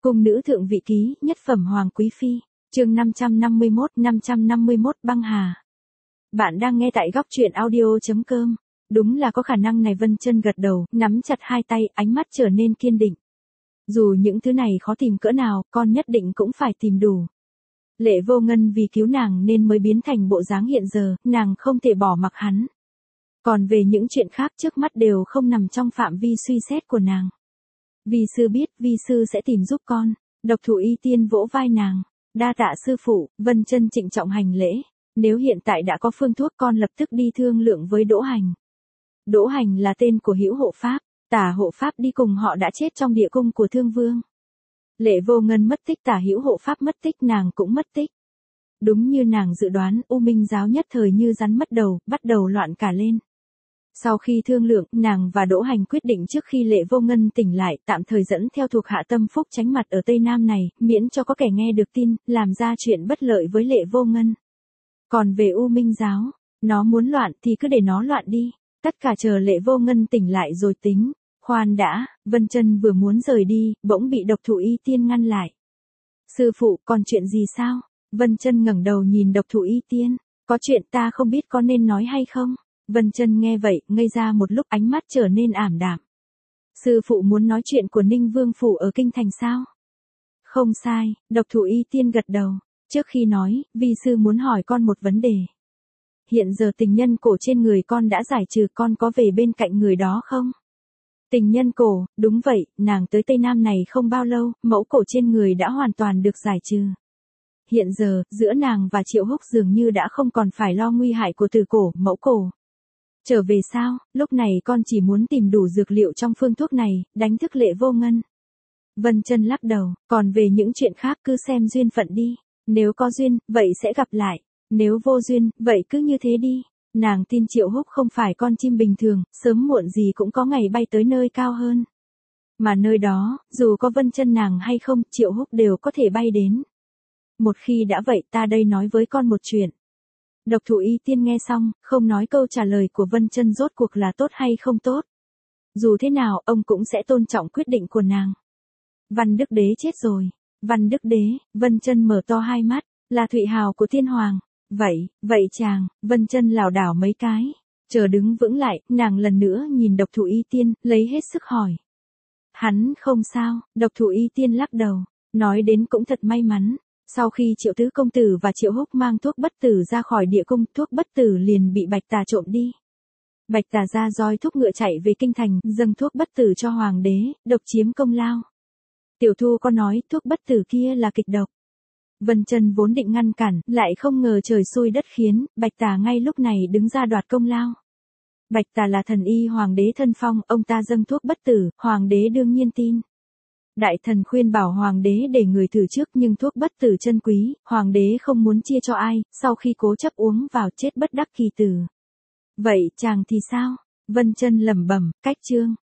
Cung nữ thượng vị ký, nhất phẩm hoàng quý phi, chương 551 băng hà. Bạn đang nghe tại góc truyện audio.com. Đúng là có khả năng này. Vân Chân gật đầu, nắm chặt hai tay, ánh mắt trở nên kiên định. Dù những thứ này khó tìm cỡ nào, con nhất định cũng phải tìm đủ. Lệ Vô Ngân vì cứu nàng nên mới biến thành bộ dáng hiện giờ, nàng không thể bỏ mặc hắn. Còn về những chuyện khác trước mắt đều không nằm trong phạm vi suy xét của nàng. Vi sư biết, vi sư sẽ tìm giúp con. Độc Thủ Y Tiên vỗ vai nàng. Đa tạ sư phụ. Vân Chân trịnh trọng hành lễ. Nếu hiện tại đã có phương thuốc, con lập tức đi thương lượng với Đỗ Hành. Đỗ Hành là tên của Hữu Hộ Pháp. Tả Hộ Pháp đi cùng họ đã chết trong địa cung của Thương Vương. Lệ Vô Ngân mất tích, Tả Hữu Hộ Pháp mất tích, nàng cũng mất tích. Đúng như nàng dự đoán, U Minh giáo nhất thời như rắn mất đầu, bắt đầu loạn cả lên. Sau khi thương lượng, nàng và Đỗ Hành quyết định trước khi Lệ Vô Ngân tỉnh lại, tạm thời dẫn theo thuộc hạ Tâm Phúc tránh mặt ở Tây Nam này, miễn cho có kẻ nghe được tin, làm ra chuyện bất lợi với Lệ Vô Ngân. Còn về U Minh giáo, nó muốn loạn thì cứ để nó loạn đi, tất cả chờ Lệ Vô Ngân tỉnh lại rồi tính. Khoan đã, Vân Chân vừa muốn rời đi, bỗng bị Độc Thủ Y Tiên ngăn lại. Sư phụ, còn chuyện gì sao? Vân Chân ngẩng đầu nhìn Độc Thủ Y Tiên. Có chuyện ta không biết có nên nói hay không? Vân Chân nghe vậy, ngây ra một lúc, ánh mắt trở nên ảm đạm. Sư phụ muốn nói chuyện của Ninh Vương phủ ở kinh thành sao? Không sai, Độc Thủ Y Tiên gật đầu. Trước khi nói, vi sư muốn hỏi con một vấn đề. Hiện giờ tình nhân cổ trên người con đã giải trừ, con có về bên cạnh người đó không? Tình nhân cổ, đúng vậy, nàng tới Tây Nam này không bao lâu, mẫu cổ trên người đã hoàn toàn được giải trừ. Hiện giờ, giữa nàng và Triệu Húc dường như đã không còn phải lo nguy hại của tử cổ, mẫu cổ. Trở về sao, lúc này con chỉ muốn tìm đủ dược liệu trong phương thuốc này, đánh thức Lệ Vô Ngân. Vân Chân lắc đầu, còn về những chuyện khác cứ xem duyên phận đi. Nếu có duyên, vậy sẽ gặp lại. Nếu vô duyên, vậy cứ như thế đi. Nàng tin Triệu Húc không phải con chim bình thường, sớm muộn gì cũng có ngày bay tới nơi cao hơn. Mà nơi đó, dù có Vân Chân nàng hay không, Triệu Húc đều có thể bay đến. Một khi đã vậy, ta đây nói với con một chuyện. Độc Thủ Y Tiên nghe xong, không nói câu trả lời của Vân Chân rốt cuộc là tốt hay không tốt. Dù thế nào, ông cũng sẽ tôn trọng quyết định của nàng. Văn Đức Đế chết rồi. Văn Đức Đế, Vân Chân mở to hai mắt, là Thụy Hào của Thiên Hoàng. Vậy chàng, Vân Chân lảo đảo mấy cái. Chờ đứng vững lại, nàng lần nữa nhìn Độc Thủ Y Tiên, lấy hết sức hỏi. Hắn không sao, Độc Thủ Y Tiên lắc đầu, nói đến cũng thật may mắn. Sau khi Triệu Tứ công tử và Triệu Húc mang thuốc bất tử ra khỏi địa cung, thuốc bất tử liền bị Bạch Tà trộm đi. Bạch Tà ra roi thúc ngựa chạy về kinh thành, dâng thuốc bất tử cho hoàng đế, độc chiếm công lao. Tiểu Thu có nói thuốc bất tử kia là kịch độc. Vân Chân vốn định ngăn cản, lại không ngờ trời xui đất khiến, Bạch Tà ngay lúc này đứng ra đoạt công lao. Bạch Tà là thần y hoàng đế thân phong, ông ta dâng thuốc bất tử, hoàng đế đương nhiên tin. Đại thần khuyên bảo hoàng đế để người thử trước, nhưng thuốc bất tử chân quý, hoàng đế không muốn chia cho ai, sau khi cố chấp uống vào chết bất đắc kỳ tử. Vậy chàng thì sao? Vân Chân lẩm bẩm, cách chương.